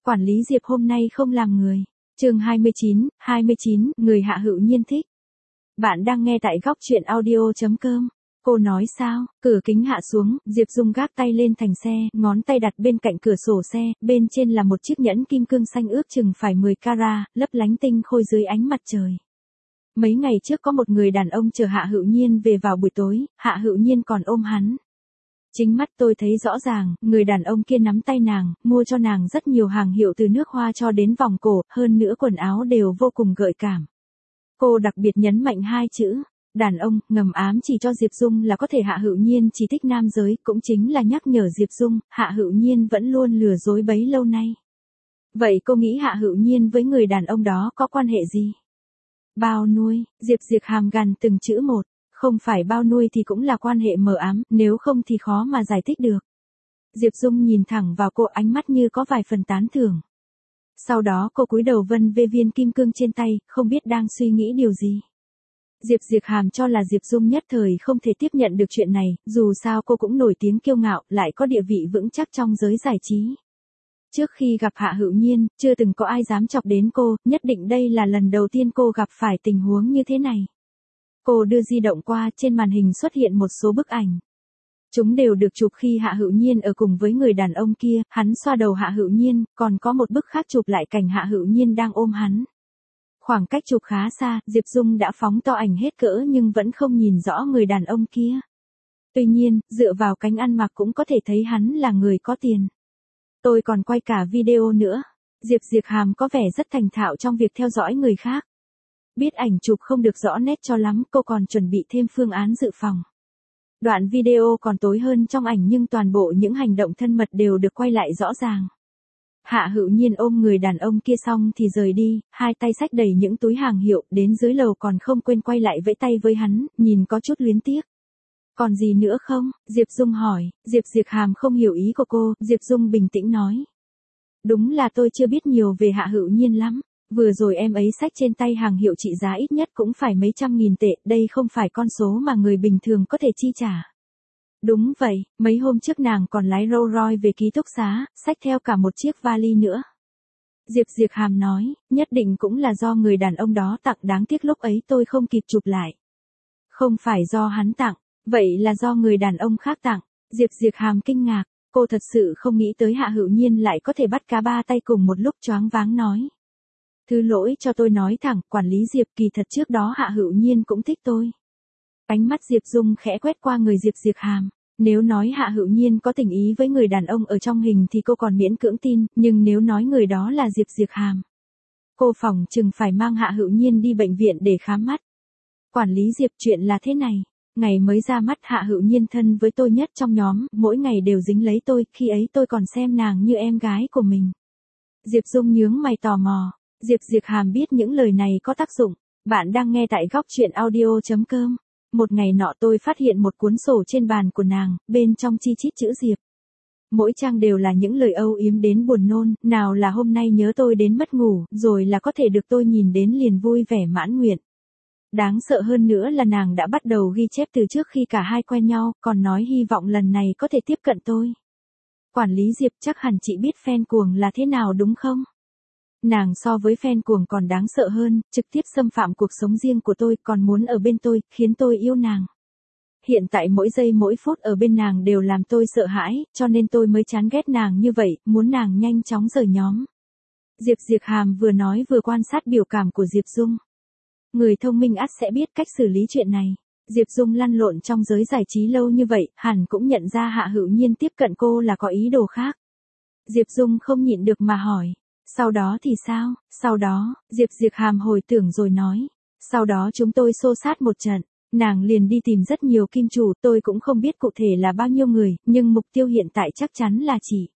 Quản lý Diệp hôm nay không làm người. Chương 29, người Hạ Hữu Nhiên thích. Bạn đang nghe tại góc truyện audio.com. Cô nói sao? Cửa kính hạ xuống, Diệp Dung gác tay lên thành xe, ngón tay đặt bên cạnh cửa sổ xe, bên trên là một chiếc nhẫn kim cương xanh ước chừng phải 10 carat, lấp lánh tinh khôi dưới ánh mặt trời. Mấy ngày trước có một người đàn ông chờ Hạ Hữu Nhiên về vào buổi tối, Hạ Hữu Nhiên còn ôm hắn. Chính mắt tôi thấy rõ ràng, người đàn ông kia nắm tay nàng, mua cho nàng rất nhiều hàng hiệu từ nước hoa cho đến vòng cổ, hơn nữa quần áo đều vô cùng gợi cảm. Cô đặc biệt nhấn mạnh hai chữ, đàn ông, ngầm ám chỉ cho Diệp Dung là có thể Hạ Hữu Nhiên chỉ thích nam giới, cũng chính là nhắc nhở Diệp Dung, Hạ Hữu Nhiên vẫn luôn lừa dối bấy lâu nay. Vậy cô nghĩ Hạ Hữu Nhiên với người đàn ông đó có quan hệ gì? Bao nuôi, Diệp Diệc hàm gằn từng chữ một. Không phải bao nuôi thì cũng là quan hệ mờ ám, nếu không thì khó mà giải thích được. Diệp Dung nhìn thẳng vào cô, ánh mắt như có vài phần tán thưởng. Sau đó cô cúi đầu vân về viên kim cương trên tay, không biết đang suy nghĩ điều gì. Diệp Diệc hàm cho là Diệp Dung nhất thời không thể tiếp nhận được chuyện này, dù sao cô cũng nổi tiếng kiêu ngạo, lại có địa vị vững chắc trong giới giải trí. Trước khi gặp Hạ Hữu Nhiên, chưa từng có ai dám chọc đến cô, nhất định đây là lần đầu tiên cô gặp phải tình huống như thế này. Cô đưa di động qua, trên màn hình xuất hiện một số bức ảnh. Chúng đều được chụp khi Hạ Hữu Nhiên ở cùng với người đàn ông kia, hắn xoa đầu Hạ Hữu Nhiên, còn có một bức khác chụp lại cảnh Hạ Hữu Nhiên đang ôm hắn. Khoảng cách chụp khá xa, Diệp Dung đã phóng to ảnh hết cỡ nhưng vẫn không nhìn rõ người đàn ông kia. Tuy nhiên, dựa vào cánh ăn mặc cũng có thể thấy hắn là người có tiền. Tôi còn quay cả video nữa. Diệp Diệc hàm có vẻ rất thành thạo trong việc theo dõi người khác. Biết ảnh chụp không được rõ nét cho lắm, cô còn chuẩn bị thêm phương án dự phòng. Đoạn video còn tối hơn trong ảnh nhưng toàn bộ những hành động thân mật đều được quay lại rõ ràng. Hạ Hữu Nhiên ôm người đàn ông kia xong thì rời đi, hai tay xách đầy những túi hàng hiệu, đến dưới lầu còn không quên quay lại vẫy tay với hắn, nhìn có chút luyến tiếc. Còn gì nữa không? Diệp Dung hỏi, Diệp Diệc hàm không hiểu ý của cô, Diệp Dung bình tĩnh nói. Đúng là tôi chưa biết nhiều về Hạ Hữu Nhiên lắm. Vừa rồi em ấy xách trên tay hàng hiệu trị giá ít nhất cũng phải mấy trăm nghìn tệ, đây không phải con số mà người bình thường có thể chi trả. Đúng vậy, mấy hôm trước nàng còn lái Rolls Royce về ký túc xá, xách theo cả một chiếc vali nữa. Diệp Diệc hàm nói, nhất định cũng là do người đàn ông đó tặng, đáng tiếc lúc ấy tôi không kịp chụp lại. Không phải do hắn tặng, vậy là do người đàn ông khác tặng. Diệp Diệc hàm kinh ngạc, cô thật sự không nghĩ tới Hạ Hữu Nhiên lại có thể bắt cá ba tay cùng một lúc, choáng váng nói. Thứ lỗi cho tôi nói thẳng, quản lý Diệp, kỳ thật trước đó Hạ Hữu Nhiên cũng thích tôi. Ánh mắt Diệp Dung khẽ quét qua người Diệp Diệc hàm. Nếu nói Hạ Hữu Nhiên có tình ý với người đàn ông ở trong hình thì cô còn miễn cưỡng tin, nhưng nếu nói người đó là Diệp Diệc hàm, cô phỏng chừng phải mang Hạ Hữu Nhiên đi bệnh viện để khám mắt. Quản lý Diệp, chuyện là thế này. Ngày mới ra mắt Hạ Hữu Nhiên thân với tôi nhất trong nhóm, mỗi ngày đều dính lấy tôi, khi ấy tôi còn xem nàng như em gái của mình. Diệp Dung nhướng mày tò mò. Diệp Diệc hàm biết những lời này có tác dụng. Bạn đang nghe tại góc truyện audio.com. Một ngày nọ tôi phát hiện một cuốn sổ trên bàn của nàng, bên trong chi chít chữ Diệp. Mỗi trang đều là những lời âu yếm đến buồn nôn, nào là hôm nay nhớ tôi đến mất ngủ, rồi là có thể được tôi nhìn đến liền vui vẻ mãn nguyện. Đáng sợ hơn nữa là nàng đã bắt đầu ghi chép từ trước khi cả hai quen nhau, còn nói hy vọng lần này có thể tiếp cận tôi. Quản lý Diệp, chắc hẳn chị biết fan cuồng là thế nào đúng không? Nàng so với fan cuồng còn đáng sợ hơn, trực tiếp xâm phạm cuộc sống riêng của tôi, còn muốn ở bên tôi, khiến tôi yêu nàng. Hiện tại mỗi giây mỗi phút ở bên nàng đều làm tôi sợ hãi, cho nên tôi mới chán ghét nàng như vậy, muốn nàng nhanh chóng rời nhóm. Diệp Diệc hàm vừa nói vừa quan sát biểu cảm của Diệp Dung. Người thông minh ắt sẽ biết cách xử lý chuyện này. Diệp Dung lăn lộn trong giới giải trí lâu như vậy, hẳn cũng nhận ra Hạ Hữu Nhiên tiếp cận cô là có ý đồ khác. Diệp Dung không nhịn được mà hỏi. Sau đó thì sao? Sau đó, Diệp Diệc hàm hồi tưởng rồi nói. Sau đó chúng tôi xô xát một trận. Nàng liền đi tìm rất nhiều kim chủ, tôi cũng không biết cụ thể là bao nhiêu người, nhưng mục tiêu hiện tại chắc chắn là chị.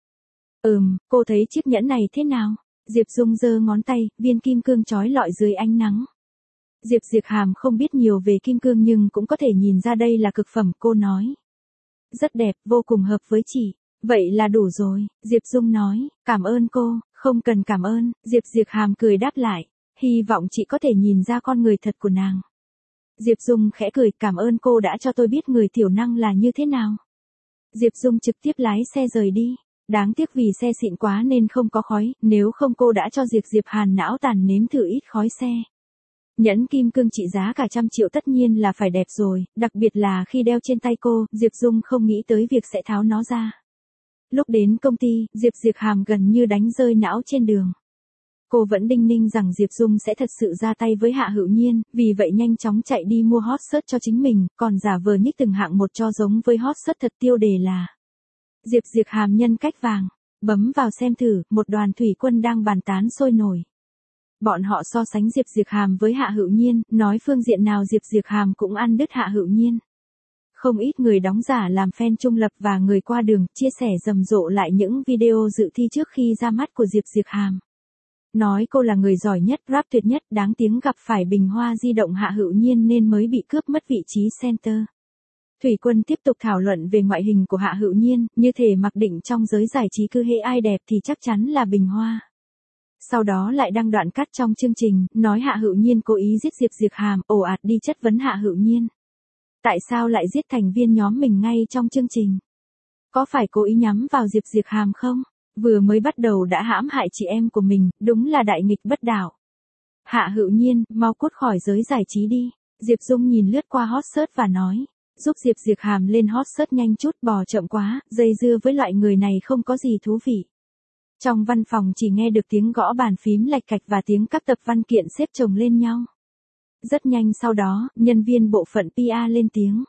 Cô thấy chiếc nhẫn này thế nào? Diệp Dung giơ ngón tay, viên kim cương chói lọi dưới ánh nắng. Diệp Diệc hàm không biết nhiều về kim cương nhưng cũng có thể nhìn ra đây là cực phẩm, cô nói. Rất đẹp, vô cùng hợp với chị. Vậy là đủ rồi, Diệp Dung nói, cảm ơn cô, không cần cảm ơn, Diệp Diệc hàm cười đáp lại, hy vọng chị có thể nhìn ra con người thật của nàng. Diệp Dung khẽ cười, cảm ơn cô đã cho tôi biết người tiểu năng là như thế nào. Diệp Dung trực tiếp lái xe rời đi. Đáng tiếc vì xe xịn quá nên không có khói, nếu không cô đã cho Diệp Hàn não tàn nếm thử ít khói xe. Nhẫn kim cương trị giá cả 100 triệu tất nhiên là phải đẹp rồi, đặc biệt là khi đeo trên tay cô, Diệp Dung không nghĩ tới việc sẽ tháo nó ra. Lúc đến công ty, Diệp Hàm gần như đánh rơi não trên đường. Cô vẫn đinh ninh rằng Diệp Dung sẽ thật sự ra tay với Hạ Hữu Nhiên, vì vậy nhanh chóng chạy đi mua hot search cho chính mình, còn giả vờ nhích từng hạng một cho giống với hot search thật, tiêu đề là Diệp Hàm nhân cách vàng. Bấm vào xem thử, một đoàn thủy quân đang bàn tán sôi nổi. Bọn họ so sánh Diệp Hàm với Hạ Hữu Nhiên, nói phương diện nào Diệp Hàm cũng ăn đứt Hạ Hữu Nhiên. Không ít người đóng giả làm fan trung lập và người qua đường chia sẻ rầm rộ lại những video dự thi trước khi ra mắt của Diệp Hàm. Nói cô là người giỏi nhất, rap tuyệt nhất, đáng tiếng gặp phải bình hoa di động Hạ Hữu Nhiên nên mới bị cướp mất vị trí center. Thủy quân tiếp tục thảo luận về ngoại hình của Hạ Hữu Nhiên, như thể mặc định trong giới giải trí cứ hễ ai đẹp thì chắc chắn là bình hoa. Sau đó lại đăng đoạn cắt trong chương trình, nói Hạ Hữu Nhiên cố ý giết Diệp Hàm, ồ ạt đi chất vấn Hạ Hữu Nhiên. Tại sao lại giết thành viên nhóm mình ngay trong chương trình? Có phải cố ý nhắm vào Diệp Hàm không? Vừa mới bắt đầu đã hãm hại chị em của mình, đúng là đại nghịch bất đạo. Hạ Hữu Nhiên, mau cút khỏi giới giải trí đi. Diệp Dung nhìn lướt qua hot search và nói, giúp Diệp Hàm lên hot search nhanh chút, bò chậm quá, dây dưa với loại người này không có gì thú vị. Trong văn phòng chỉ nghe được tiếng gõ bàn phím lạch cạch và tiếng các tập văn kiện xếp chồng lên nhau. Rất nhanh sau đó, nhân viên bộ phận PR lên tiếng.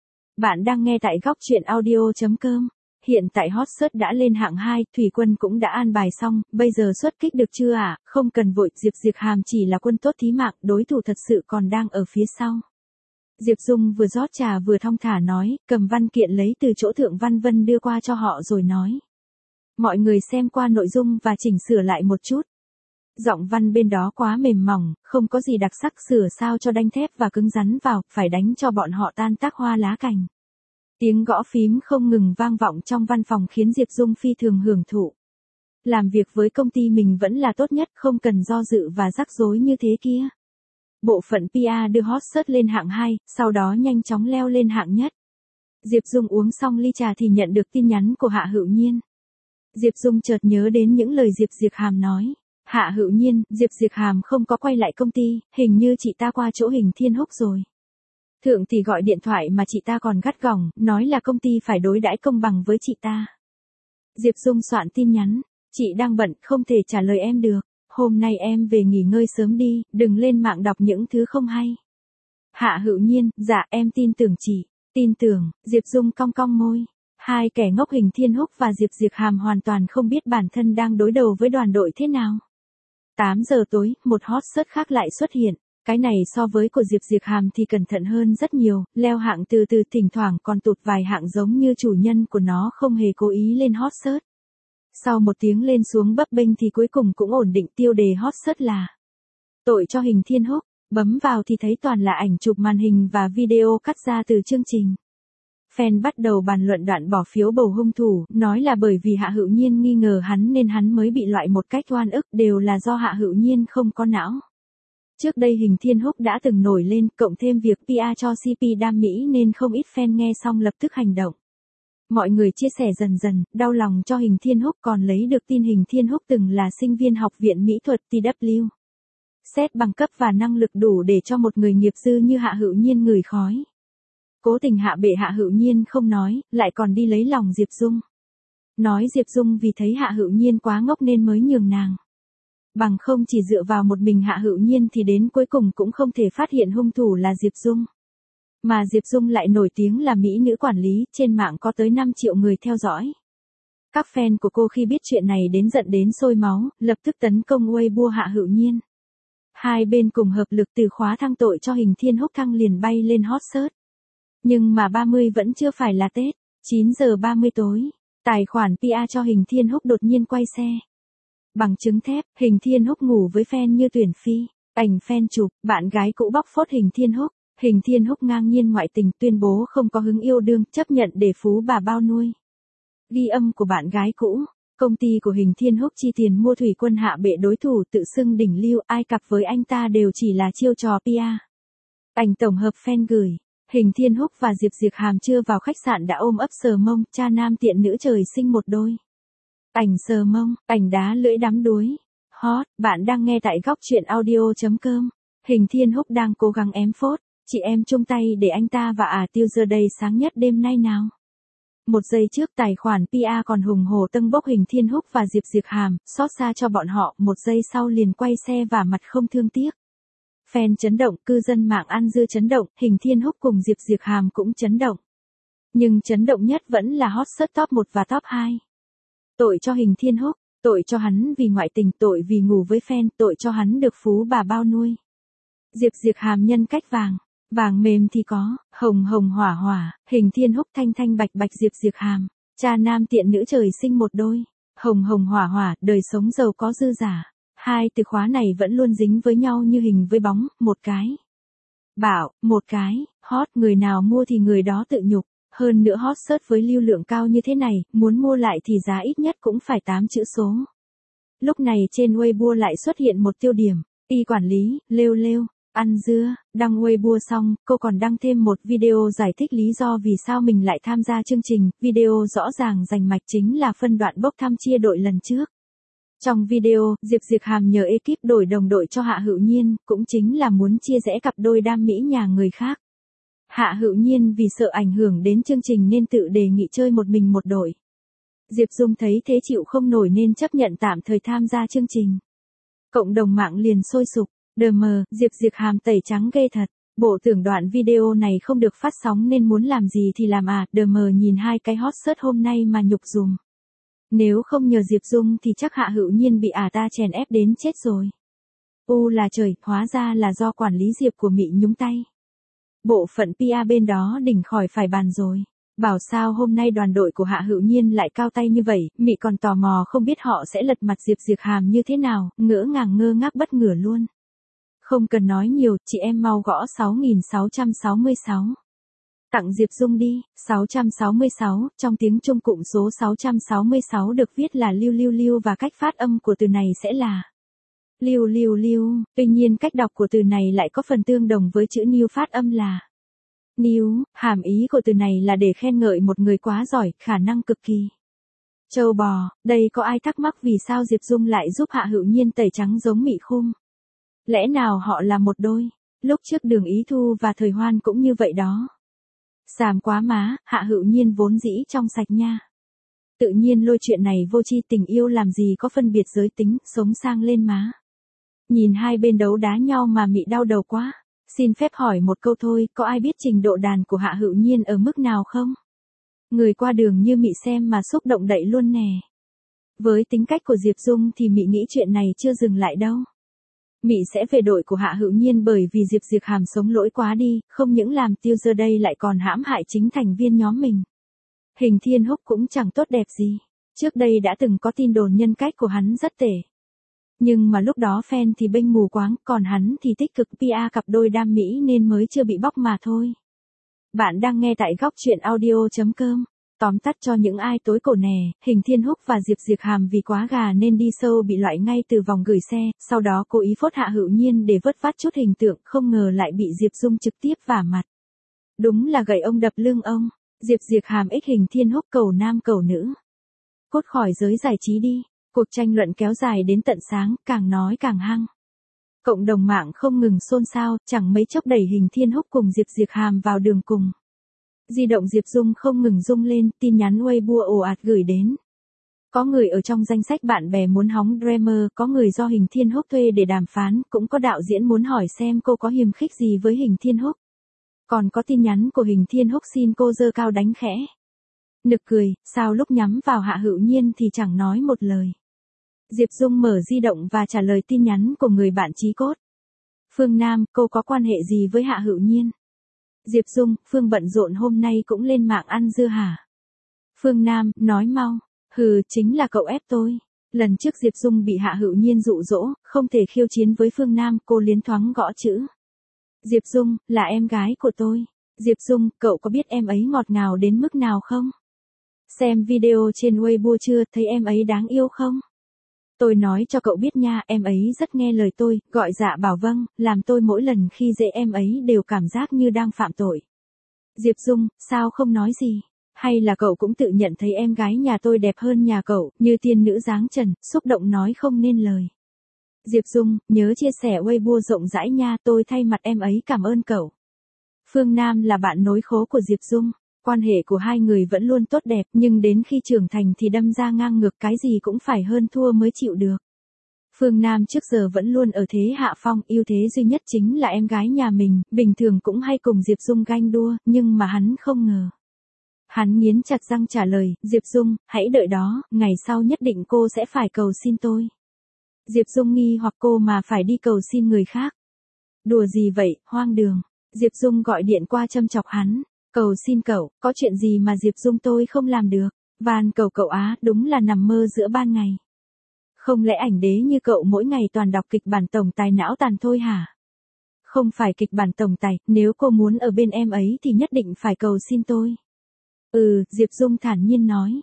Bạn đang nghe tại góc truyện audio.com. Hiện tại hot search đã lên hạng 2, Thủy quân cũng đã an bài xong, bây giờ xuất kích được chưa ạ? Không cần vội, Diệp Hàm chỉ là quân tốt thí mạng, đối thủ thật sự còn đang ở phía sau. Diệp Dung vừa rót trà vừa thong thả nói, cầm văn kiện lấy từ chỗ Thượng Văn Vân đưa qua cho họ rồi nói. Mọi người xem qua nội dung và chỉnh sửa lại một chút. Giọng văn bên đó quá mềm mỏng, không có gì đặc sắc, sửa sao cho đanh thép và cứng rắn vào, phải đánh cho bọn họ tan tác hoa lá cành. Tiếng gõ phím không ngừng vang vọng trong văn phòng khiến Diệp Dung phi thường hưởng thụ. Làm việc với công ty mình vẫn là tốt nhất, không cần do dự và rắc rối như thế kia. Bộ phận PR đưa hot search lên hạng 2, sau đó nhanh chóng leo lên hạng nhất. Diệp Dung uống xong ly trà thì nhận được tin nhắn của Hạ Hữu Nhiên. Diệp Dung chợt nhớ đến những lời Diệp Hàm nói. Hạ Hữu Nhiên, Diệp Hàm không có quay lại công ty, hình như chị ta qua chỗ Hình Thiên Húc rồi. Thượng thì gọi điện thoại mà chị ta còn gắt gỏng, nói là công ty phải đối đãi công bằng với chị ta. Diệp Dung soạn tin nhắn, chị đang bận, không thể trả lời em được. Hôm nay em về nghỉ ngơi sớm đi, đừng lên mạng đọc những thứ không hay. Hạ Hữu Nhiên, dạ em tin tưởng chị. Tin tưởng, Diệp Dung cong cong môi. Hai kẻ ngốc Hình Thiên Húc và Diệp Hàm hoàn toàn không biết bản thân đang đối đầu với đoàn đội thế nào. 8 giờ tối, một hot search khác lại xuất hiện. Cái này so với của Diệp Hàm thì cẩn thận hơn rất nhiều, leo hạng từ từ, thỉnh thoảng còn tụt vài hạng giống như chủ nhân của nó không hề cố ý lên hot search. Sau một tiếng lên xuống bấp bênh thì cuối cùng cũng ổn định, tiêu đề hot search là tội cho Hình Thiên Húc. Bấm vào thì thấy toàn là ảnh chụp màn hình và video cắt ra từ chương trình. Fan bắt đầu bàn luận đoạn bỏ phiếu bầu hung thủ, nói là bởi vì Hạ Hữu Nhiên nghi ngờ hắn nên hắn mới bị loại một cách oan ức, đều là do Hạ Hữu Nhiên không có não. Trước đây Hình Thiên Húc đã từng nổi lên, cộng thêm việc PR cho CP Đam Mỹ nên không ít fan nghe xong lập tức hành động. Mọi người chia sẻ dần dần, đau lòng cho Hình Thiên Húc, còn lấy được tin Hình Thiên Húc từng là sinh viên Học viện Mỹ thuật TW. Xét bằng cấp và năng lực đủ để cho một người nghiệp dư như Hạ Hữu Nhiên ngửi khói. Cố tình hạ bệ Hạ Hữu Nhiên không nói, lại còn đi lấy lòng Diệp Dung. Nói Diệp Dung vì thấy Hạ Hữu Nhiên quá ngốc nên mới nhường nàng. Bằng không chỉ dựa vào một mình Hạ Hữu Nhiên thì đến cuối cùng cũng không thể phát hiện hung thủ là Diệp Dung. Mà Diệp Dung lại nổi tiếng là mỹ nữ quản lý, trên mạng có tới 5 triệu người theo dõi. Các fan của cô khi biết chuyện này đến giận đến sôi máu, lập tức tấn công Weibo Hạ Hữu Nhiên. Hai bên cùng hợp lực từ khóa thăng tội cho Hình Thiên Húc, thăng liền bay lên hot search. Nhưng mà 30 vẫn chưa phải là Tết, 9 giờ 30 tối, tài khoản PR cho Hình Thiên Húc đột nhiên quay xe. Bằng chứng thép, Hình Thiên Húc ngủ với fan như Tuyển Phi, ảnh fan chụp, bạn gái cũ bóc phốt Hình Thiên Húc. Hình Thiên Húc ngang nhiên ngoại tình, tuyên bố không có hứng yêu đương, chấp nhận để phú bà bao nuôi. Ghi âm của bạn gái cũ, công ty của Hình Thiên Húc chi tiền mua thủy quân hạ bệ đối thủ tự xưng đỉnh lưu, ai cặp với anh ta đều chỉ là chiêu trò PR. Ảnh tổng hợp fan gửi. Hình Thiên Húc và Diệp Hàm chưa vào khách sạn đã ôm ấp sờ mông, cha nam tiện nữ trời sinh một đôi. ảnh sờ mông, ảnh đá lưỡi đắm đuối. Hot, bạn đang nghe tại góc truyện audio.com. Hình Thiên Húc đang cố gắng ém phốt, chị em chung tay để anh ta và Tiêu giờ đây sáng nhất đêm nay nào. Một giây trước tài khoản PR còn hùng hổ tâng bốc Hình Thiên Húc và Diệp Diệc Hàm, xót xa cho bọn họ, một giây sau liền quay xe và mặt không thương tiếc. Fan chấn động, cư dân mạng ăn dưa chấn động, Hình Thiên Húc cùng Diệp Diệc Hàm cũng chấn động. Nhưng chấn động nhất vẫn là hot search top 1 và top 2. Tội cho Hình Thiên Húc, tội cho hắn vì ngoại tình, tội vì ngủ với fan, tội cho hắn được phú bà bao nuôi. Diệp Diệc Hàm nhân cách vàng, vàng mềm thì có, hồng hồng hỏa hỏa, Hình Thiên Húc thanh thanh bạch bạch Diệp Diệc Hàm, cha nam tiện nữ trời sinh một đôi, hồng hồng hỏa hỏa, đời sống giàu có dư giả. Hai từ khóa này vẫn luôn dính với nhau như hình với bóng, một cái bạo, một cái hot, người nào mua thì người đó tự nhục. Hơn nữa hot search với lưu lượng cao như thế này, muốn mua lại thì giá ít nhất cũng phải 8 chữ số. Lúc này trên Weibo lại xuất hiện một tiêu điểm, y quản lý, lêu lêu, ăn dưa, đăng Weibo xong, cô còn đăng thêm một video giải thích lý do vì sao mình lại tham gia chương trình, video rõ ràng rành mạch chính là phân đoạn bốc thăm chia đội lần trước. Trong video, Diệp Diệc Hàm nhờ ekip đổi đồng đội cho Hạ Hữu Nhiên, cũng chính là muốn chia rẽ cặp đôi đam mỹ nhà người khác. Hạ Hữu Nhiên vì sợ ảnh hưởng đến chương trình nên tự đề nghị chơi một mình một đội. Diệp Dung thấy thế chịu không nổi nên chấp nhận tạm thời tham gia chương trình. Cộng đồng mạng liền sôi sục, đờ mờ, Diệp Diệc Hàm tẩy trắng ghê thật. Bộ tưởng đoạn video này không được phát sóng nên muốn làm gì thì làm đờ mờ nhìn hai cái hot search hôm nay mà nhục dùm. Nếu không nhờ Diệp Dung thì chắc Hạ Hữu Nhiên bị ta chèn ép đến chết rồi. Là trời, hóa ra là do quản lý Diệp của Mị nhúng tay. Bộ phận PR bên đó đỉnh khỏi phải bàn rồi. Bảo sao hôm nay đoàn đội của Hạ Hữu Nhiên lại cao tay như vậy, Mị còn tò mò không biết họ sẽ lật mặt Diệp Diệc Hàm như thế nào, ngỡ ngàng ngơ ngác bất ngửa luôn. Không cần nói nhiều, chị em mau gõ 6666. Tặng Diệp Dung đi, 666, trong tiếng Trung cụm số 666 được viết là lưu lưu lưu và cách phát âm của từ này sẽ là lưu lưu lưu, tuy nhiên cách đọc của từ này lại có phần tương đồng với chữ new phát âm là new, hàm ý của từ này là để khen ngợi một người quá giỏi, khả năng cực kỳ. Châu bò, đây có ai thắc mắc vì sao Diệp Dung lại giúp Hạ Hữu Nhiên tẩy trắng giống Mị Khung? Lẽ nào họ là một đôi? Lúc trước Đường Ý Thu và Thời Hoan cũng như vậy đó. Xàm quá má, Hạ Hữu Nhiên vốn dĩ trong sạch nha. Tự nhiên lôi chuyện này vô tri, tình yêu làm gì có phân biệt giới tính, sống sang lên má. Nhìn hai bên đấu đá nhau mà Mị đau đầu quá. Xin phép hỏi một câu thôi, có ai biết trình độ đàn của Hạ Hữu Nhiên ở mức nào không? Người qua đường như Mị xem mà xúc động đậy luôn nè. Với tính cách của Diệp Dung thì Mị nghĩ chuyện này chưa dừng lại đâu. Mị sẽ về đội của Hạ Hữu Nhiên bởi vì Diệp Diệc Hàm sống lỗi quá đi, không những làm Tiêu giờ đây lại còn hãm hại chính thành viên nhóm mình. Hình Thiên Húc cũng chẳng tốt đẹp gì. Trước đây đã từng có tin đồn nhân cách của hắn rất tệ. Nhưng mà lúc đó fan thì bênh mù quáng, còn hắn thì tích cực PR cặp đôi đam mỹ nên mới chưa bị bóc mà thôi. Bạn đang nghe tại góc truyện audio.com. Tóm tắt cho những ai tối cổ nè, Hình Thiên Húc và Diệp Diệc Hàm vì quá gà nên đi sâu bị loại ngay từ vòng gửi xe, sau đó cố ý phốt Hạ Hữu Nhiên để vớt vát chút hình tượng, không ngờ lại bị Diệp Dung trực tiếp vả mặt. Đúng là gậy ông đập lưng ông, Diệp Diệc Hàm ích Hình Thiên Húc cầu nam cầu nữ. Cút khỏi giới giải trí đi, cuộc tranh luận kéo dài đến tận sáng, càng nói càng hăng. Cộng đồng mạng không ngừng xôn xao, chẳng mấy chốc đẩy Hình Thiên Húc cùng Diệp Diệc Hàm vào đường cùng. Di động Diệp Dung không ngừng rung lên, tin nhắn Weibo ồ ạt gửi đến. Có người ở trong danh sách bạn bè muốn hóng drama, có người do Hình Thiên Húc thuê để đàm phán, cũng có đạo diễn muốn hỏi xem cô có hiềm khích gì với Hình Thiên Húc. Còn có tin nhắn của Hình Thiên Húc xin cô giơ cao đánh khẽ. Nực cười, sao lúc nhắm vào Hạ Hữu Nhiên thì chẳng nói một lời. Diệp Dung mở di động và trả lời tin nhắn của người bạn chí cốt. Phương Nam, cô có quan hệ gì với Hạ Hữu Nhiên? Diệp Dung, Phương bận rộn hôm nay cũng lên mạng ăn dưa hả? Phương Nam, nói mau. Hừ, chính là cậu ép tôi. Lần trước Diệp Dung bị Hạ Hữu Nhiên dụ dỗ, không thể khiêu chiến với Phương Nam, cô liến thoáng gõ chữ. Diệp Dung, là em gái của tôi. Diệp Dung, cậu có biết em ấy ngọt ngào đến mức nào không? Xem video trên Weibo chưa, thấy em ấy đáng yêu không? Tôi nói cho cậu biết nha, em ấy rất nghe lời tôi, gọi dạ bảo vâng, làm tôi mỗi lần khi dễ em ấy đều cảm giác như đang phạm tội. Diệp Dung, sao không nói gì? Hay là cậu cũng tự nhận thấy em gái nhà tôi đẹp hơn nhà cậu, như tiên nữ dáng trần, xúc động nói không nên lời. Diệp Dung, nhớ chia sẻ Weibo rộng rãi nha, tôi thay mặt em ấy cảm ơn cậu. Phương Nam là bạn nối khố của Diệp Dung. Quan hệ của hai người vẫn luôn tốt đẹp, nhưng đến khi trưởng thành thì đâm ra ngang ngược, cái gì cũng phải hơn thua mới chịu được. Phương Nam trước giờ vẫn luôn ở thế hạ phong, ưu thế duy nhất chính là em gái nhà mình, bình thường cũng hay cùng Diệp Dung ganh đua, nhưng mà hắn không ngờ. Hắn nghiến chặt răng trả lời, Diệp Dung, hãy đợi đó, ngày sau nhất định cô sẽ phải cầu xin tôi. Diệp Dung nghi hoặc cô mà phải đi cầu xin người khác. Đùa gì vậy, hoang đường. Diệp Dung gọi điện qua châm chọc hắn. Cầu xin cậu, có chuyện gì mà Diệp Dung tôi không làm được. Van cầu cậu á, đúng là nằm mơ giữa ban ngày. Không lẽ ảnh đế như cậu mỗi ngày toàn đọc kịch bản tổng tài não tàn thôi hả? Không phải kịch bản tổng tài, nếu cô muốn ở bên em ấy thì nhất định phải cầu xin tôi. Diệp Dung thản nhiên nói.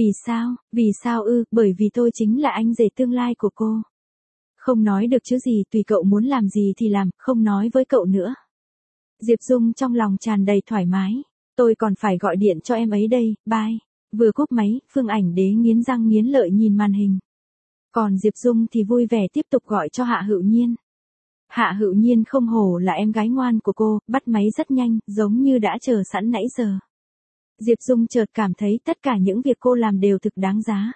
Vì sao bởi vì tôi chính là anh rể tương lai của cô. Không nói được chứ gì, tùy cậu muốn làm gì thì làm, không nói với cậu nữa. Diệp Dung trong lòng tràn đầy thoải mái. Tôi còn phải gọi điện cho em ấy đây, bye. Vừa cúp máy, Phương Ảnh Đế nghiến răng nghiến lợi nhìn màn hình. Còn Diệp Dung thì vui vẻ tiếp tục gọi cho Hạ Hữu Nhiên. Hạ Hữu Nhiên không hổ là em gái ngoan của cô, bắt máy rất nhanh, giống như đã chờ sẵn nãy giờ. Diệp Dung chợt cảm thấy tất cả những việc cô làm đều thực đáng giá.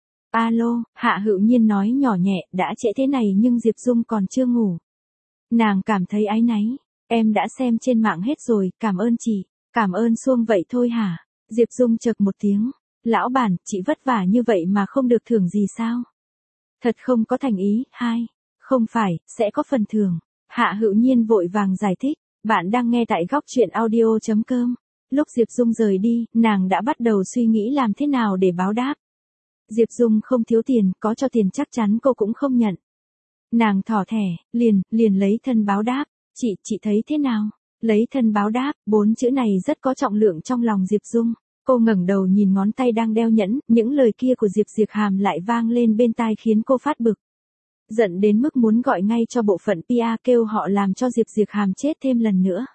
Alo, Hạ Hữu Nhiên nói nhỏ nhẹ, đã trễ thế này nhưng Diệp Dung còn chưa ngủ. Nàng cảm thấy áy náy. Em đã xem trên mạng hết rồi, cảm ơn chị. Cảm ơn xuông vậy thôi hả? Diệp Dung chợt một tiếng. Lão bản, chị vất vả như vậy mà không được thưởng gì sao? Thật không có thành ý, không phải, sẽ có phần thưởng. Hạ Hữu Nhiên vội vàng giải thích. Bạn đang nghe tại góc truyện audio.com. Lúc Diệp Dung rời đi, nàng đã bắt đầu suy nghĩ làm thế nào để báo đáp. Diệp Dung không thiếu tiền, có cho tiền chắc chắn cô cũng không nhận. Nàng thỏ thẻ, liền lấy thân báo đáp. Chị thấy thế nào? Lấy thân báo đáp, 4 chữ này rất có trọng lượng trong lòng Diệp Dung. Cô ngẩng đầu nhìn ngón tay đang đeo nhẫn, những lời kia của Diệp Diệc Hàm lại vang lên bên tai khiến cô phát bực. Giận đến mức muốn gọi ngay cho bộ phận PR kêu họ làm cho Diệp Diệc Hàm chết thêm lần nữa.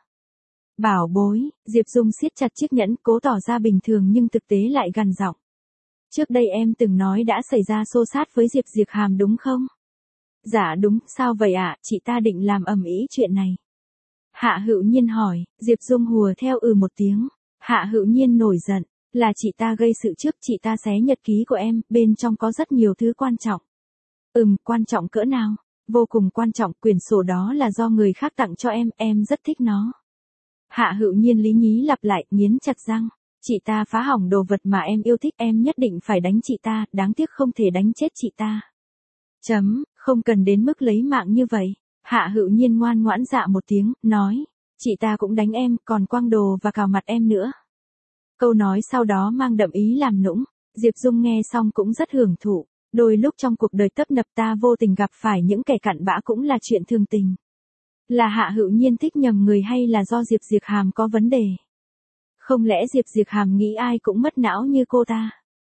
Bảo bối, Diệp Dung siết chặt chiếc nhẫn, cố tỏ ra bình thường nhưng thực tế lại gằn giọng. Trước đây em từng nói đã xảy ra xô xát với Diệp Diệc Hàm đúng không? Dạ đúng, sao vậy ạ, chị ta định làm ầm ĩ chuyện này. Hạ Hữu Nhiên hỏi, Diệp Dung hùa theo một tiếng. Hạ Hữu Nhiên nổi giận, là chị ta gây sự trước, chị ta xé nhật ký của em, bên trong có rất nhiều thứ quan trọng. Quan trọng cỡ nào? Vô cùng quan trọng, quyển sổ đó là do người khác tặng cho em rất thích nó. Hạ Hữu Nhiên lý nhí lặp lại, nghiến chặt răng. Chị ta phá hỏng đồ vật mà em yêu thích, em nhất định phải đánh chị ta, đáng tiếc không thể đánh chết chị ta. Không cần đến mức lấy mạng như vậy. Hạ Hữu Nhiên ngoan ngoãn dạ một tiếng, nói. Chị ta cũng đánh em, còn quăng đồ và cào mặt em nữa. Câu nói sau đó mang đậm ý làm nũng. Diệp Dung nghe xong cũng rất hưởng thụ. Đôi lúc trong cuộc đời tấp nập ta vô tình gặp phải những kẻ cặn bã cũng là chuyện thường tình. Là Hạ Hữu Nhiên thích nhầm người hay là do Diệp Diệc Hàm có vấn đề? Không lẽ Diệp Diệc Hàm nghĩ ai cũng mất não như cô ta?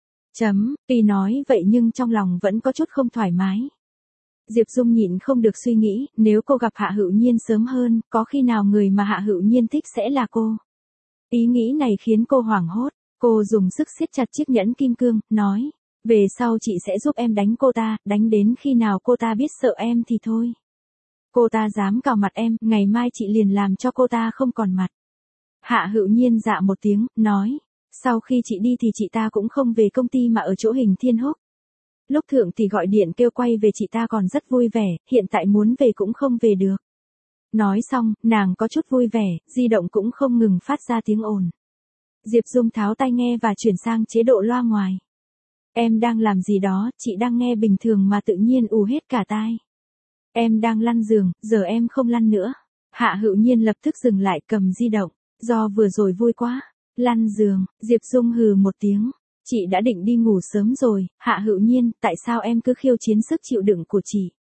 Tuy nói vậy nhưng trong lòng vẫn có chút không thoải mái. Diệp Dung nhịn không được suy nghĩ, nếu cô gặp Hạ Hữu Nhiên sớm hơn, có khi nào người mà Hạ Hữu Nhiên thích sẽ là cô? Ý nghĩ này khiến cô hoảng hốt, cô dùng sức siết chặt chiếc nhẫn kim cương, nói, về sau chị sẽ giúp em đánh cô ta, đánh đến khi nào cô ta biết sợ em thì thôi. Cô ta dám cào mặt em, ngày mai chị liền làm cho cô ta không còn mặt. Hạ Hữu Nhiên dạ một tiếng, nói, sau khi chị đi thì chị ta cũng không về công ty mà ở chỗ Hình Thiên Húc. Lúc thượng thì gọi điện kêu quay về chị ta còn rất vui vẻ, hiện tại muốn về cũng không về được. Nói xong, nàng có chút vui vẻ, di động cũng không ngừng phát ra tiếng ồn. Diệp Dung tháo tai nghe và chuyển sang chế độ loa ngoài. Em đang làm gì đó, chị đang nghe bình thường mà tự nhiên ù hết cả tai. Em đang lăn giường, giờ em không lăn nữa. Hạ Hữu Nhiên lập tức dừng lại cầm di động, do vừa rồi vui quá. Lăn giường, Diệp Dung hừ một tiếng. Chị đã định đi ngủ sớm rồi, Hạ Hữu Nhiên, tại sao em cứ khiêu chiến sức chịu đựng của chị?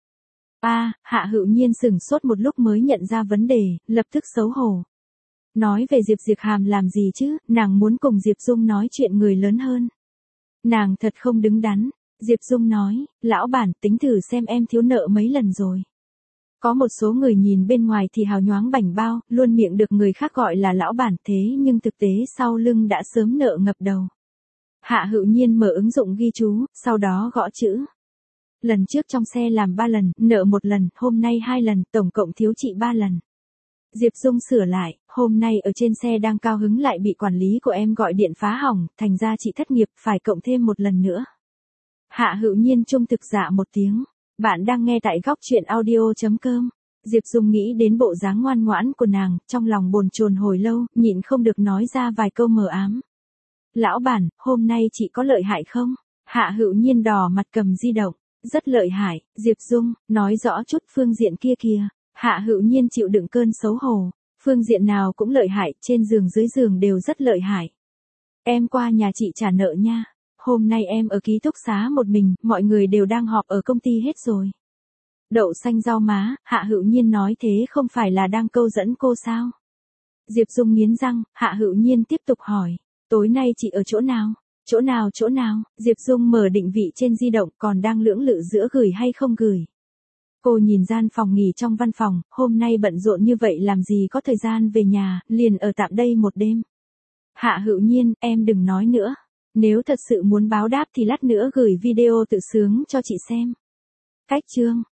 Hạ Hữu Nhiên sửng sốt một lúc mới nhận ra vấn đề, lập tức xấu hổ. Nói về Diệp Diệc Hàm làm gì chứ, nàng muốn cùng Diệp Dung nói chuyện người lớn hơn. Nàng thật không đứng đắn. Diệp Dung nói, lão bản tính thử xem em thiếu nợ mấy lần rồi. Có một số người nhìn bên ngoài thì hào nhoáng bảnh bao, luôn miệng được người khác gọi là lão bản thế nhưng thực tế sau lưng đã sớm nợ ngập đầu. Hạ Hữu Nhiên mở ứng dụng ghi chú, sau đó gõ chữ. Lần trước trong xe làm 3 lần, nợ 1 lần, hôm nay 2 lần, tổng cộng thiếu chị 3 lần. Diệp Dung sửa lại, hôm nay ở trên xe đang cao hứng lại bị quản lý của em gọi điện phá hỏng, thành ra chị thất nghiệp, phải cộng thêm 1 lần nữa. Hạ Hữu Nhiên trung thực dạ một tiếng. Bạn đang nghe tại góc chuyện audio.com. Diệp Dung nghĩ đến bộ dáng ngoan ngoãn của nàng, trong lòng bồn chồn hồi lâu, nhịn không được nói ra vài câu mờ ám. Lão bản, hôm nay chị có lợi hại không? Hạ Hữu Nhiên đỏ mặt cầm di động. Rất lợi hại, Diệp Dung, nói rõ chút phương diện kia kìa. Hạ Hữu Nhiên chịu đựng cơn xấu hổ. Phương diện nào cũng lợi hại, trên giường dưới giường đều rất lợi hại. Em qua nhà chị trả nợ nha. Hôm nay em ở ký túc xá một mình, mọi người đều đang họp ở công ty hết rồi. Đậu xanh rau má, Hạ Hữu Nhiên nói thế không phải là đang câu dẫn cô sao? Diệp Dung nghiến răng, Hạ Hữu Nhiên tiếp tục hỏi. Tối nay chị ở chỗ nào? Chỗ nào? Diệp Dung mở định vị trên di động còn đang lưỡng lự giữa gửi hay không gửi. Cô nhìn gian phòng nghỉ trong văn phòng, hôm nay bận rộn như vậy làm gì có thời gian về nhà, liền ở tạm đây một đêm. Hạ Hữu Nhiên, em đừng nói nữa. Nếu thật sự muốn báo đáp thì lát nữa gửi video tự sướng cho chị xem. Cách chương